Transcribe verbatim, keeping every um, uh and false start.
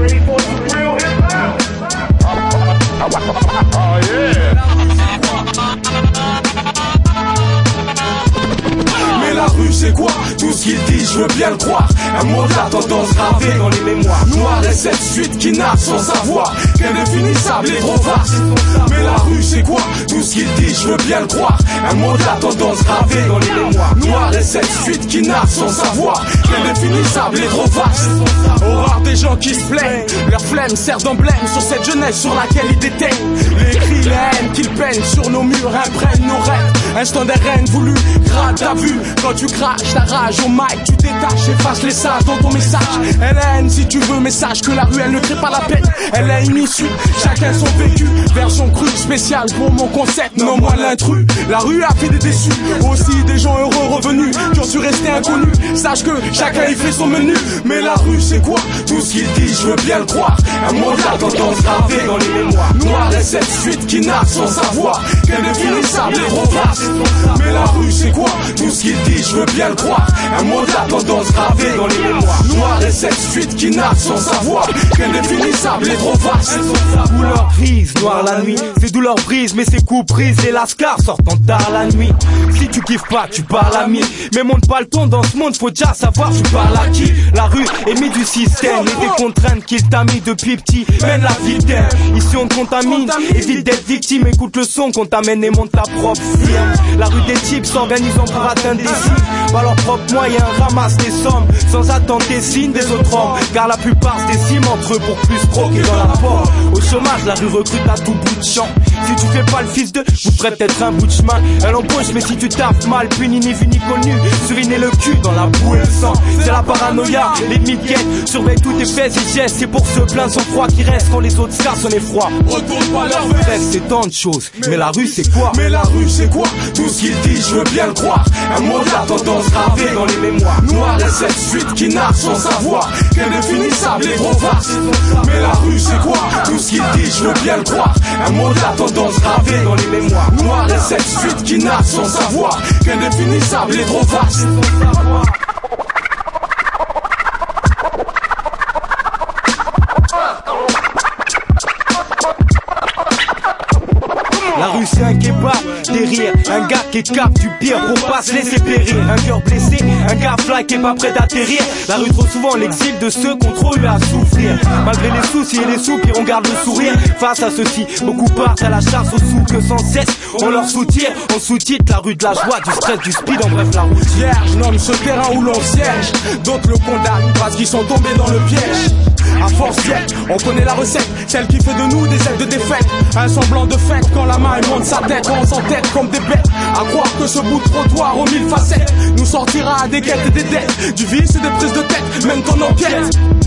ready for some real hip-hop? Oh yeah. Mais la rue c'est quoi? Tout ce qu'il dit je veux bien le croire. Un mot de la tendance gravé dans les mémoires. Noir et cette suite qui narre sans savoir. Qu'indéfinissable et trop vaste. Mais la rue c'est quoi? Tout ce qu'il dit je veux bien le croire. Un mot de la tendance gravé dans les mémoires. Noir et cette suite qui narre sans savoir. Qu'indéfinissable et trop vaste. Horreur des gens qui se plaignent. Leur flemme sert d'emblème sur cette jeunesse sur laquelle ils déteignent. Les cris, la haine qu'ils peignent sur nos murs imprègnent nos rêves. Instant des reines voulues, gratte ta vue. Quand tu craches ta rage au mic, tu détaches, efface les sages dans ton message. Elle haine si tu veux, mais sache que la rue elle ne crée pas la peine. Elle a une issue, chacun son vécu. Version crue, spéciale pour mon concept, non moi l'intrus. La rue a fait des déçus, aussi des gens heureux revenus qui ont su rester inconnus. Sache que chacun y fait son menu. Mais la rue c'est quoi? Tout ce qu'il dit je veux bien le croire. Un mot de la tendance gravé dans les mémoires. Noir et cette suite qui narre sans savoir. Qu'indéfinissable et trop vaste. Mais la rue c'est quoi? Tout ce qu'il dit je veux bien le croire. Un mot de la tendance gravé dans les mémoires. Noir et cette suite qui narre sans savoir. Qu'indéfinissable et trop vaste. Couleur grise, noir la nuit. Ces douleurs brisent mais ces coups brisent. Et lascar sortant tard la nuit. Si tu kiffes pas tu parles à mi. Mais monte pas le ton dans ce monde. Faut déjà savoir tu parles à qui. La rue est mise du système. Et des contraintes qu'il t'a mis depuis petit mène la vie d'air. Ici on te contamine. Évite d'être victime. Écoute le son qu'on t'amène et monte ta propre firme. La rue des types s'organisant pour atteindre des cibles. Par leurs propres moyens ramassent des sommes. Sans attendre des signes des autres hommes. Car la plupart se déciment entre eux pour plus croquer dans la porte. Au chômage la rue recrute à tout bout de champ. Si tu fais pas le fils de, vous ferez peut-être un bout de chemin. Elle embauche mais si tu taffes mal, puni ni vu ni connu. Suriner le cul dans la boue et le sang. C'est la paranoïa, les guettent. Surveille tous tes faits et gestes. C'est pour ceux plein sans froid qui restent quand les autres se cassent on est froid. Retourne pas leur veste. C'est tant de choses, mais la rue c'est quoi? Mais la rue c'est quoi? Tout ce qu'il dit je veux bien le croire. Un mot de la tendance gravé dans les mémoires. Noir et cette suite qui narre sans savoir. Qu'indéfinissable et trop vaste. Mais la rue c'est quoi? Tout ce qu'il dit je veux bien le croire. Un mot de la tendance gravé dans les mémoires. Noir et cette suite qui narre sans savoir. Qu'indéfinissable et trop vaste. La rue c'est un kebab, des rires, un gars qui écarte du pire pour pas se laisser périr. Un cœur blessé, un gars fly qui est pas prêt d'atterrir. La rue trop souvent l'exil de ceux qu'on trop eu à souffrir. Malgré les soucis et les soupirs on garde le sourire. Face à ceux-ci, beaucoup partent à la chasse aux sous que sans cesse on leur soutire. On sous-titre la rue de la joie, du stress, du speed, en bref la route vierge. Nomme ce terrain où l'on siège. D'autres le condamnent parce qu'ils sont tombés dans le piège. À force d'être, on connaît la recette, celle qui fait de nous des ailes de défaite. Un semblant de fête quand la main monte sa tête, on s'entête comme des bêtes. À croire que ce bout de trottoir aux mille facettes nous sortira à des quêtes et des dettes, du vice et des prises de tête, même qu'on enquête.